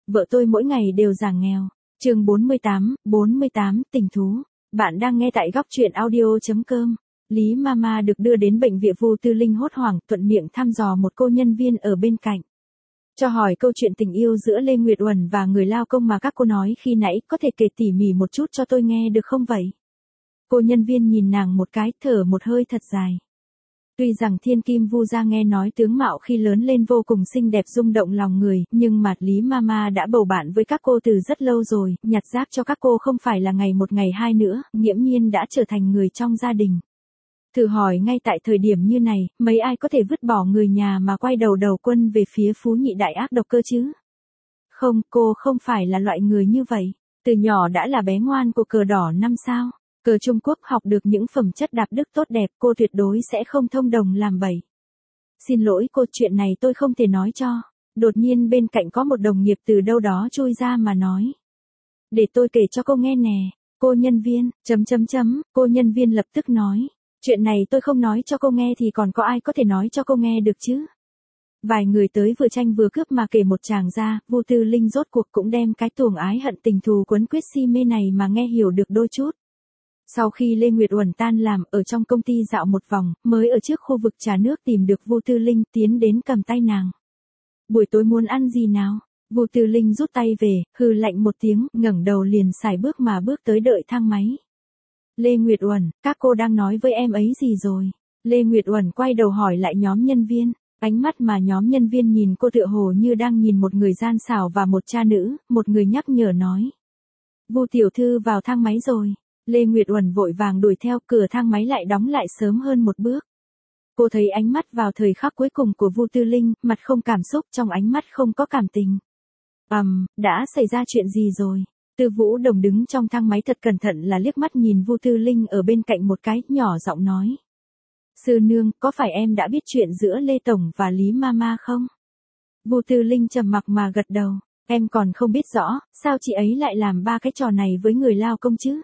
vợ tôi mỗi ngày đều giảng nghèo. Chương 48, tình thú. Bạn đang nghe tại góc truyện audio.com. Lý Mama được đưa đến bệnh viện Vu Tư Linh hốt hoảng, thuận miệng thăm dò một cô nhân viên ở bên cạnh. Cho hỏi câu chuyện tình yêu giữa Lê Nguyệt Uẩn và người lao công mà các cô nói khi nãy, có thể kể tỉ mỉ một chút cho tôi nghe được không vậy? Cô nhân viên nhìn nàng một cái, thở một hơi thật dài. Tuy rằng thiên kim Vu gia nghe nói tướng mạo khi lớn lên vô cùng xinh đẹp rung động lòng người, nhưng mà Lý Mama đã bầu bạn với các cô từ rất lâu rồi, nhặt rác cho các cô không phải là ngày một ngày hai nữa, nghiễm nhiên đã trở thành người trong gia đình. Thử hỏi ngay tại thời điểm như này, mấy ai có thể vứt bỏ người nhà mà quay đầu đầu quân về phía phú nhị đại ác độc cơ chứ? Không, cô không phải là loại người như vậy. Từ nhỏ đã là bé ngoan của cờ đỏ 5 sao. Cờ Trung Quốc học được những phẩm chất đạo đức tốt đẹp, cô tuyệt đối sẽ không thông đồng làm bậy. Xin lỗi cô, chuyện này tôi không thể nói cho. Đột nhiên bên cạnh có một đồng nghiệp từ đâu đó chui ra mà nói. Để tôi kể cho cô nghe nè, cô nhân viên, cô nhân viên lập tức nói. Chuyện này tôi không nói cho cô nghe thì còn có ai có thể nói cho cô nghe được chứ? Vài người tới vừa tranh vừa cướp mà kể một chàng ra, Vu Tư Linh rốt cuộc cũng đem cái tuồng ái hận tình thù quấn quýt si mê này mà nghe hiểu được đôi chút. Sau khi Lê Nguyệt Uẩn tan làm ở trong công ty dạo một vòng, mới ở trước khu vực trà nước tìm được Vu Tư Linh, tiến đến cầm tay nàng. Buổi tối muốn ăn gì nào? Vu Tư Linh rút tay về, hừ lạnh một tiếng, ngẩng đầu liền sải bước mà bước tới đợi thang máy. Lê Nguyệt Uẩn, các cô đang nói với em ấy gì rồi? Lê Nguyệt Uẩn quay đầu hỏi lại nhóm nhân viên. Ánh mắt mà nhóm nhân viên nhìn cô tựa hồ như đang nhìn một người gian xảo và một cha nữ, một người nhắc nhở nói. Vu tiểu thư vào thang máy rồi. Lê Nguyệt Uẩn vội vàng đuổi theo, cửa thang máy lại đóng lại sớm hơn một bước. Cô thấy ánh mắt vào thời khắc cuối cùng của Vu Tư Linh, mặt không cảm xúc, trong ánh mắt không có cảm tình. Đã xảy ra chuyện gì rồi? Tư Vũ Đồng đứng trong thang máy thật cẩn thận là liếc mắt nhìn Vu Tư Linh ở bên cạnh một cái, nhỏ giọng nói. Sư nương, có phải em đã biết chuyện giữa Lê Tổng và Lý Mama không? Vu Tư Linh trầm mặc mà gật đầu. Em còn không biết rõ, sao chị ấy lại làm ba cái trò này với người lao công chứ?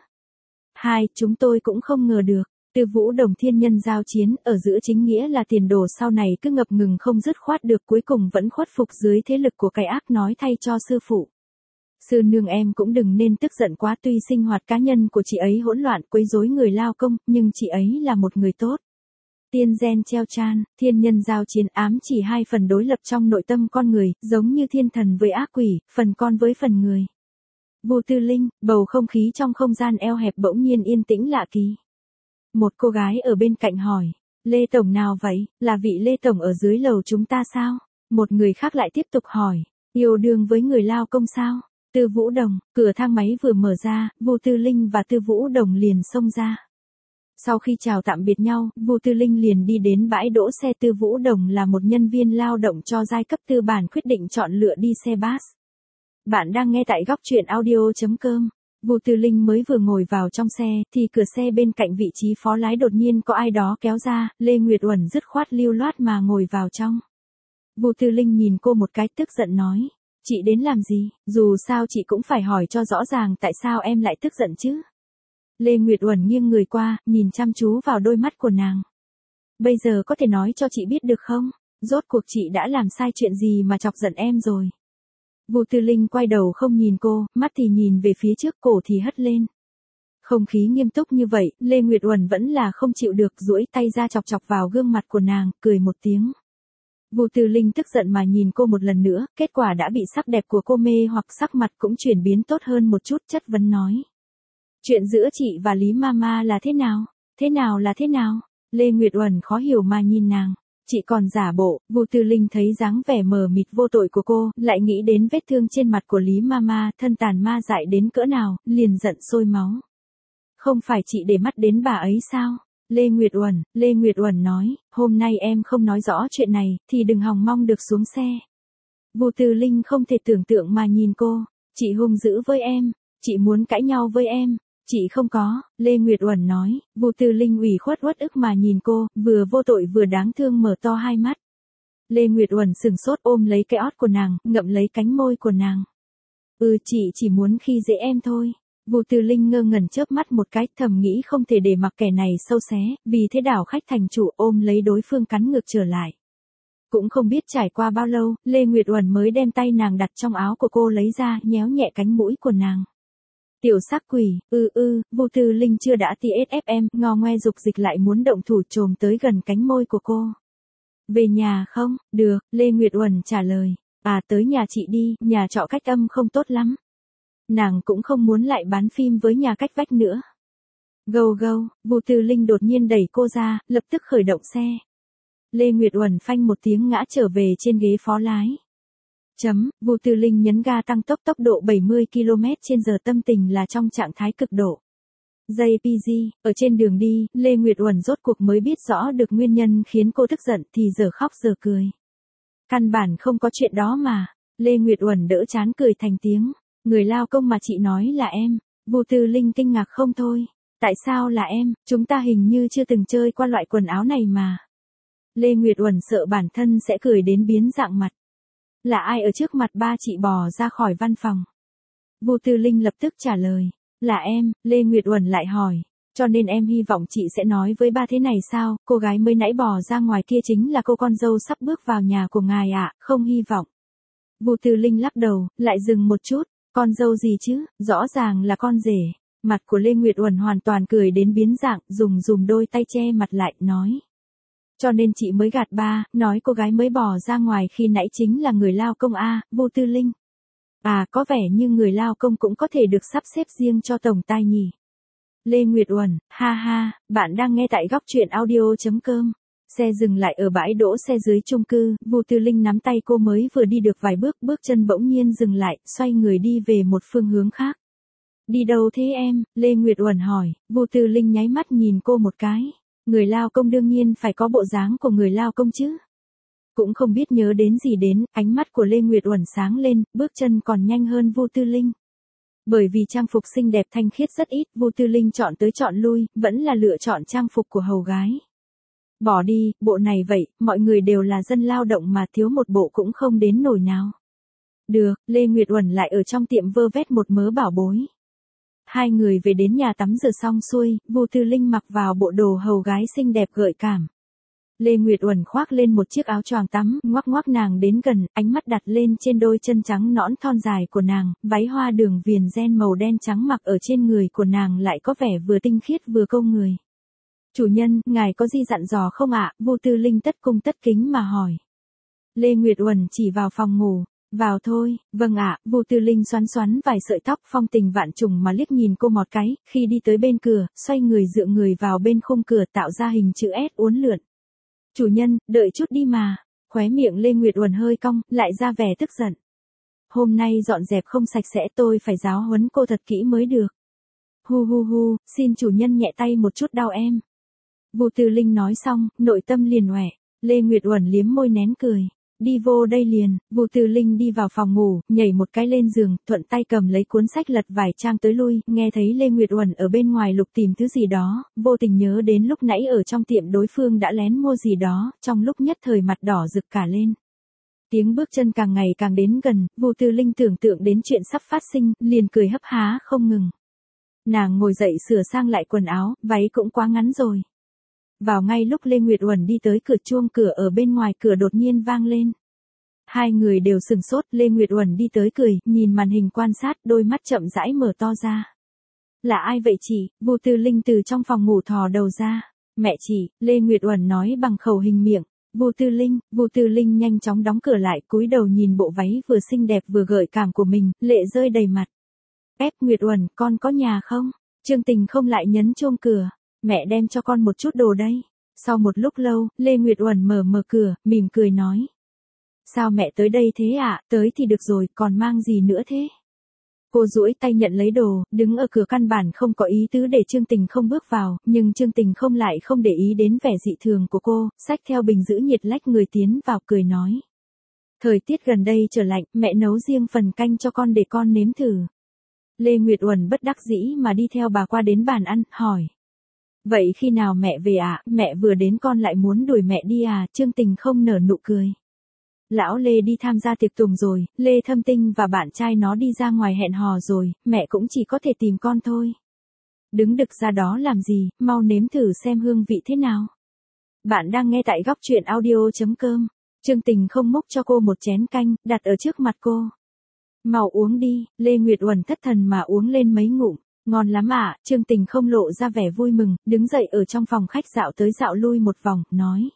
Chúng tôi cũng không ngờ được. Tư Vũ Đồng thiên nhân giao chiến, ở giữa chính nghĩa là tiền đồ sau này cứ ngập ngừng không dứt khoát được, cuối cùng vẫn khuất phục dưới thế lực của cái ác, nói thay cho sư phụ. Sư nương em cũng đừng nên tức giận quá, tuy sinh hoạt cá nhân của chị ấy hỗn loạn quấy rối người lao công, nhưng chị ấy là một người tốt. Tiên gen treo chan, thiên nhân giao chiến ám chỉ hai phần đối lập trong nội tâm con người, giống như thiên thần với ác quỷ, phần con với phần người. Vu Tư Linh, bầu không khí trong không gian eo hẹp bỗng nhiên yên tĩnh lạ kỳ. Một cô gái ở bên cạnh hỏi, Lê Tổng nào vậy, là vị Lê Tổng ở dưới lầu chúng ta sao? Một người khác lại tiếp tục hỏi, yêu đương với người lao công sao? Tư Vũ Đồng, cửa thang máy vừa mở ra, Vu Tư Linh và Tư Vũ Đồng liền xông ra. Sau khi chào tạm biệt nhau, Vu Tư Linh liền đi đến bãi đỗ xe. Tư Vũ Đồng là một nhân viên lao động cho giai cấp tư bản quyết định chọn lựa đi xe bus. Bạn đang nghe tại góc truyện audio.com. Vu Tư Linh mới vừa ngồi vào trong xe, thì cửa xe bên cạnh vị trí phó lái đột nhiên có ai đó kéo ra, Lê Nguyệt Uẩn dứt khoát lưu loát mà ngồi vào trong. Vu Tư Linh nhìn cô một cái tức giận nói, chị đến làm gì, dù sao chị cũng phải hỏi cho rõ ràng tại sao em lại tức giận chứ. Lê Nguyệt Uẩn nghiêng người qua, nhìn chăm chú vào đôi mắt của nàng. Bây giờ có thể nói cho chị biết được không, rốt cuộc chị đã làm sai chuyện gì mà chọc giận em rồi. Vu Tư Linh quay đầu không nhìn cô, mắt thì nhìn về phía trước, cổ thì hất lên. Không khí nghiêm túc như vậy, Lê Nguyệt Uẩn vẫn là không chịu được, duỗi tay ra chọc chọc vào gương mặt của nàng, cười một tiếng. Vu Tư Linh tức giận mà nhìn cô một lần nữa, kết quả đã bị sắc đẹp của cô mê hoặc, sắc mặt cũng chuyển biến tốt hơn một chút, chất vấn nói. Chuyện giữa chị và Lý Mama là thế nào? Thế nào là thế nào? Lê Nguyệt Uẩn khó hiểu mà nhìn nàng. Chị còn giả bộ. Vu Tư Linh thấy dáng vẻ mờ mịt vô tội của cô, lại nghĩ đến vết thương trên mặt của Lý Mama, thân tàn ma dại đến cỡ nào, liền giận sôi máu. Không phải chị để mắt đến bà ấy sao? Lê Nguyệt Uẩn nói, hôm nay em không nói rõ chuyện này, thì đừng hòng mong được xuống xe. Vu Tư Linh không thể tưởng tượng mà nhìn cô, chị hung dữ với em, chị muốn cãi nhau với em. Chị không có, Lê Nguyệt Uẩn nói. Vu Tư Linh ủy khuất uất ức mà nhìn cô, vừa vô tội vừa đáng thương mở to hai mắt. Lê Nguyệt Uẩn sừng sốt ôm lấy cái ót của nàng, ngậm lấy cánh môi của nàng. Chị chỉ muốn khi dễ em thôi. Vu Tư Linh ngơ ngẩn chớp mắt một cái, thầm nghĩ không thể để mặc kẻ này sâu xé, vì thế đảo khách thành chủ ôm lấy đối phương cắn ngược trở lại. Cũng không biết trải qua bao lâu, Lê Nguyệt Uẩn mới đem tay nàng đặt trong áo của cô lấy ra, nhéo nhẹ cánh mũi của nàng. Tiểu sắc quỷ, Vu Tư Linh chưa đã TSFM, ngò ngoe dục dịch lại muốn động thủ chồm tới gần cánh môi của cô. Về nhà không? Được, Lê Nguyệt Uẩn trả lời. À tới nhà chị đi, nhà trọ cách âm không tốt lắm. Nàng cũng không muốn lại bán phim với nhà cách vách nữa. Gâu gâu, Vu Tư Linh đột nhiên đẩy cô ra, lập tức khởi động xe. Lê Nguyệt Uẩn phanh một tiếng ngã trở về trên ghế phó lái. Vu Tư Linh nhấn ga tăng tốc độ 70 km/h, tâm tình là trong trạng thái cực độ. JPG, ở trên đường đi, Lê Nguyệt Uẩn rốt cuộc mới biết rõ được nguyên nhân khiến cô tức giận thì giờ khóc giờ cười. Căn bản không có chuyện đó mà. Lê Nguyệt Uẩn đỡ chán cười thành tiếng. Người lao công mà chị nói là em. Vu Tư Linh kinh ngạc không thôi. Tại sao là em, chúng ta hình như chưa từng chơi qua loại quần áo này mà. Lê Nguyệt Uẩn sợ bản thân sẽ cười đến biến dạng mặt. Là ai ở trước mặt ba chị bò ra khỏi văn phòng? Vu Tư Linh lập tức trả lời. Là em, Lê Nguyệt Uẩn lại hỏi. Cho nên em hy vọng chị sẽ nói với ba thế này sao, cô gái mới nãy bò ra ngoài kia chính là cô con dâu sắp bước vào nhà của ngài ạ, không hy vọng. Vu Tư Linh lắc đầu, lại dừng một chút, con dâu gì chứ, rõ ràng là con rể. Mặt của Lê Nguyệt Uẩn hoàn toàn cười đến biến dạng, dùng đôi tay che mặt lại, nói. Cho nên chị mới gạt ba, nói cô gái mới bò ra ngoài khi nãy chính là người lao công a, Vu Tư Linh. À, có vẻ như người lao công cũng có thể được sắp xếp riêng cho tổng tài nhỉ. Lê Nguyệt Uẩn, ha ha, bạn đang nghe tại góc truyện audio.com. Xe dừng lại ở bãi đỗ xe dưới chung cư, Vu Tư Linh nắm tay cô mới vừa đi được vài bước, bước chân bỗng nhiên dừng lại, xoay người đi về một phương hướng khác. Đi đâu thế em? Lê Nguyệt Uẩn hỏi. Vu Tư Linh nháy mắt nhìn cô một cái. Người lao công đương nhiên phải có bộ dáng của người lao công chứ. Cũng không biết nhớ đến gì đến, ánh mắt của Lê Nguyệt Uẩn sáng lên, bước chân còn nhanh hơn Vu Tư Linh. Bởi vì trang phục xinh đẹp thanh khiết rất ít, Vu Tư Linh chọn tới chọn lui, vẫn là lựa chọn trang phục của hầu gái. Bỏ đi, bộ này vậy, mọi người đều là dân lao động mà thiếu một bộ cũng không đến nổi nào. Được, Lê Nguyệt Uẩn lại ở trong tiệm vơ vét một mớ bảo bối. Hai người về đến nhà tắm rửa xong xuôi, Vu Tư Linh mặc vào bộ đồ hầu gái xinh đẹp gợi cảm. Lê Nguyệt Uẩn khoác lên một chiếc áo choàng tắm, ngoắc nàng đến gần, ánh mắt đặt lên trên đôi chân trắng nõn thon dài của nàng, váy hoa đường viền ren màu đen trắng mặc ở trên người của nàng lại có vẻ vừa tinh khiết vừa câu người. Chủ nhân, ngài có gì dặn dò không ạ? Vu Tư Linh tất cung tất kính mà hỏi. Lê Nguyệt Uẩn chỉ vào phòng ngủ. Vào thôi, vâng ạ, Vu Tư Linh xoắn vài sợi tóc phong tình vạn trùng mà liếc nhìn cô một cái, khi đi tới bên cửa, xoay người dựa người vào bên khung cửa tạo ra hình chữ S uốn lượn. Chủ nhân, đợi chút đi mà. Khóe miệng Lê Nguyệt Uẩn hơi cong, lại ra vẻ tức giận. Hôm nay dọn dẹp không sạch sẽ, tôi phải giáo huấn cô thật kỹ mới được. Hu, xin chủ nhân nhẹ tay một chút đau em. Vu Tư Linh nói xong, nội tâm liền hoẻ. Lê Nguyệt Uẩn liếm môi nén cười. Đi vô đây liền. Vu Tư Linh đi vào phòng ngủ, nhảy một cái lên giường, thuận tay cầm lấy cuốn sách lật vài trang tới lui, nghe thấy Lê Nguyệt Uẩn ở bên ngoài lục tìm thứ gì đó, vô tình nhớ đến lúc nãy ở trong tiệm đối phương đã lén mua gì đó, trong lúc nhất thời mặt đỏ rực cả lên. Tiếng bước chân càng ngày càng đến gần, Vu Tư Linh tưởng tượng đến chuyện sắp phát sinh, liền cười hấp há không ngừng. Nàng ngồi dậy sửa sang lại quần áo, váy cũng quá ngắn rồi. Vào ngay lúc Lê Nguyệt Uẩn đi tới cửa, chuông cửa ở bên ngoài cửa đột nhiên vang lên. Hai người đều sừng sốt, Lê Nguyệt Uẩn đi tới cười, nhìn màn hình quan sát, đôi mắt chậm rãi mở to ra. Là ai vậy chị? Vu Tư Linh từ trong phòng ngủ thò đầu ra. Mẹ chị, Lê Nguyệt Uẩn nói bằng khẩu hình miệng. Vu Tư Linh nhanh chóng đóng cửa lại, cúi đầu nhìn bộ váy vừa xinh đẹp vừa gợi cảm của mình, lệ rơi đầy mặt. Nguyệt Uẩn, con có nhà không? Trương Tình không lại nhấn chuông cửa. Mẹ đem cho con một chút đồ đây. Sau một lúc lâu, Lê Nguyệt Uẩn mở cửa, mỉm cười nói. Sao mẹ tới đây thế ạ? Tới thì được rồi, còn mang gì nữa thế? Cô duỗi tay nhận lấy đồ, đứng ở cửa căn bản không có ý tứ để Trương Tình không bước vào, nhưng Trương Tình không lại không để ý đến vẻ dị thường của cô, xách theo bình giữ nhiệt lách người tiến vào cười nói. Thời tiết gần đây trở lạnh, mẹ nấu riêng phần canh cho con để con nếm thử. Lê Nguyệt Uẩn bất đắc dĩ mà đi theo bà qua đến bàn ăn, hỏi. Vậy khi nào mẹ về ạ? Mẹ vừa đến con lại muốn đuổi mẹ đi à? Trương Tình không nở nụ cười. Lão Lê đi tham gia tiệc tùng rồi, Lê Thâm Tinh và bạn trai nó đi ra ngoài hẹn hò rồi, mẹ cũng chỉ có thể tìm con thôi. Đứng đực ra đó làm gì, mau nếm thử xem hương vị thế nào. Bạn đang nghe tại góc truyện audio.com. Trương Tình không múc cho cô một chén canh, đặt ở trước mặt cô. Mau uống đi, Lê Nguyệt Uẩn thất thần mà uống lên mấy ngụm. Ngon lắm ạ, Trương Tình không lộ ra vẻ vui mừng, đứng dậy ở trong phòng khách dạo tới dạo lui một vòng, nói.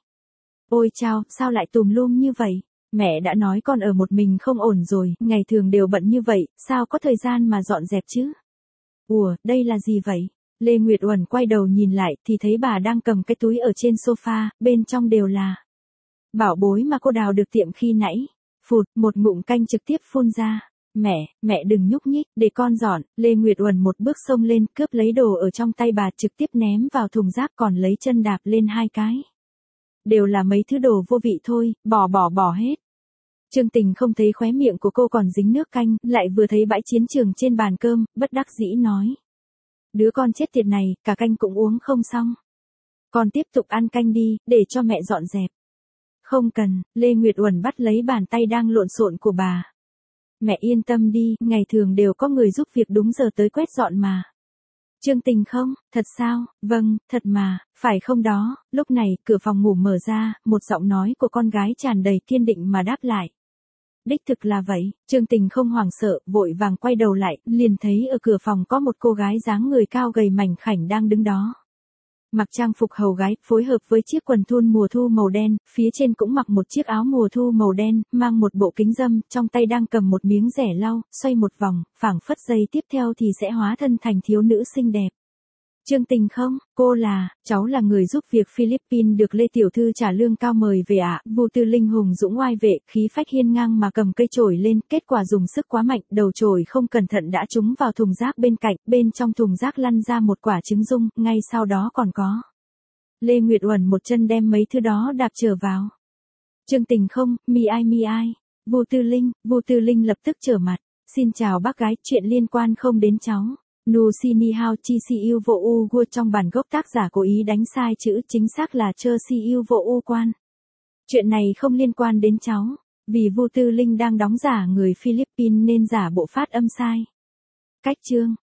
Ôi chao, sao lại tùm lum như vậy? Mẹ đã nói con ở một mình không ổn rồi, ngày thường đều bận như vậy, sao có thời gian mà dọn dẹp chứ? Ủa, đây là gì vậy? Lê Nguyệt Uẩn quay đầu nhìn lại thì thấy bà đang cầm cái túi ở trên sofa, bên trong đều là bảo bối mà cô đào được tiệm khi nãy. Phụt, một ngụm canh trực tiếp phun ra. Mẹ đừng nhúc nhích, để con dọn. Lê Nguyệt Uẩn một bước xông lên, cướp lấy đồ ở trong tay bà trực tiếp ném vào thùng rác còn lấy chân đạp lên hai cái. Đều là mấy thứ đồ vô vị thôi, bỏ hết. Trương Tình không thấy khóe miệng của cô còn dính nước canh, lại vừa thấy bãi chiến trường trên bàn cơm, bất đắc dĩ nói. Đứa con chết tiệt này, cả canh cũng uống không xong. Con tiếp tục ăn canh đi, để cho mẹ dọn dẹp. Không cần, Lê Nguyệt Uẩn bắt lấy bàn tay đang lộn xộn của bà. Mẹ yên tâm đi, ngày thường đều có người giúp việc đúng giờ tới quét dọn mà. Trương Tình không, thật sao, vâng, thật mà, phải không đó, lúc này, cửa phòng ngủ mở ra, một giọng nói của con gái tràn đầy kiên định mà đáp lại. Đích thực là vậy, Trương Tình không hoảng sợ, vội vàng quay đầu lại, liền thấy ở cửa phòng có một cô gái dáng người cao gầy mảnh khảnh đang đứng đó. Mặc trang phục hầu gái, phối hợp với chiếc quần thun mùa thu màu đen, phía trên cũng mặc một chiếc áo mùa thu màu đen, mang một bộ kính râm, trong tay đang cầm một miếng rẻ lau, xoay một vòng, phảng phất giây tiếp theo thì sẽ hóa thân thành thiếu nữ xinh đẹp. Trương Tình không, cháu là người giúp việc Philippines được Lê Tiểu Thư trả lương cao mời về ạ. Vu Tư Linh hùng dũng oai vệ, khí phách hiên ngang mà cầm cây chổi lên, kết quả dùng sức quá mạnh, đầu chổi không cẩn thận đã trúng vào thùng rác bên cạnh, bên trong thùng rác lăn ra một quả trứng dung, ngay sau đó còn có. Lê Nguyệt Uẩn một chân đem mấy thứ đó đạp trở vào. Trương Tình không, mi ai. Vu Tư Linh lập tức trở mặt. Xin chào bác gái, chuyện liên quan không đến cháu. Nu si ni hao chi si yêu vô u gua trong bản gốc tác giả cố ý đánh sai chữ, chính xác là chơ si yêu vô u quan. Chuyện này không liên quan đến cháu, vì Vu Tư Linh đang đóng giả người Philippines nên giả bộ phát âm sai. Cách chương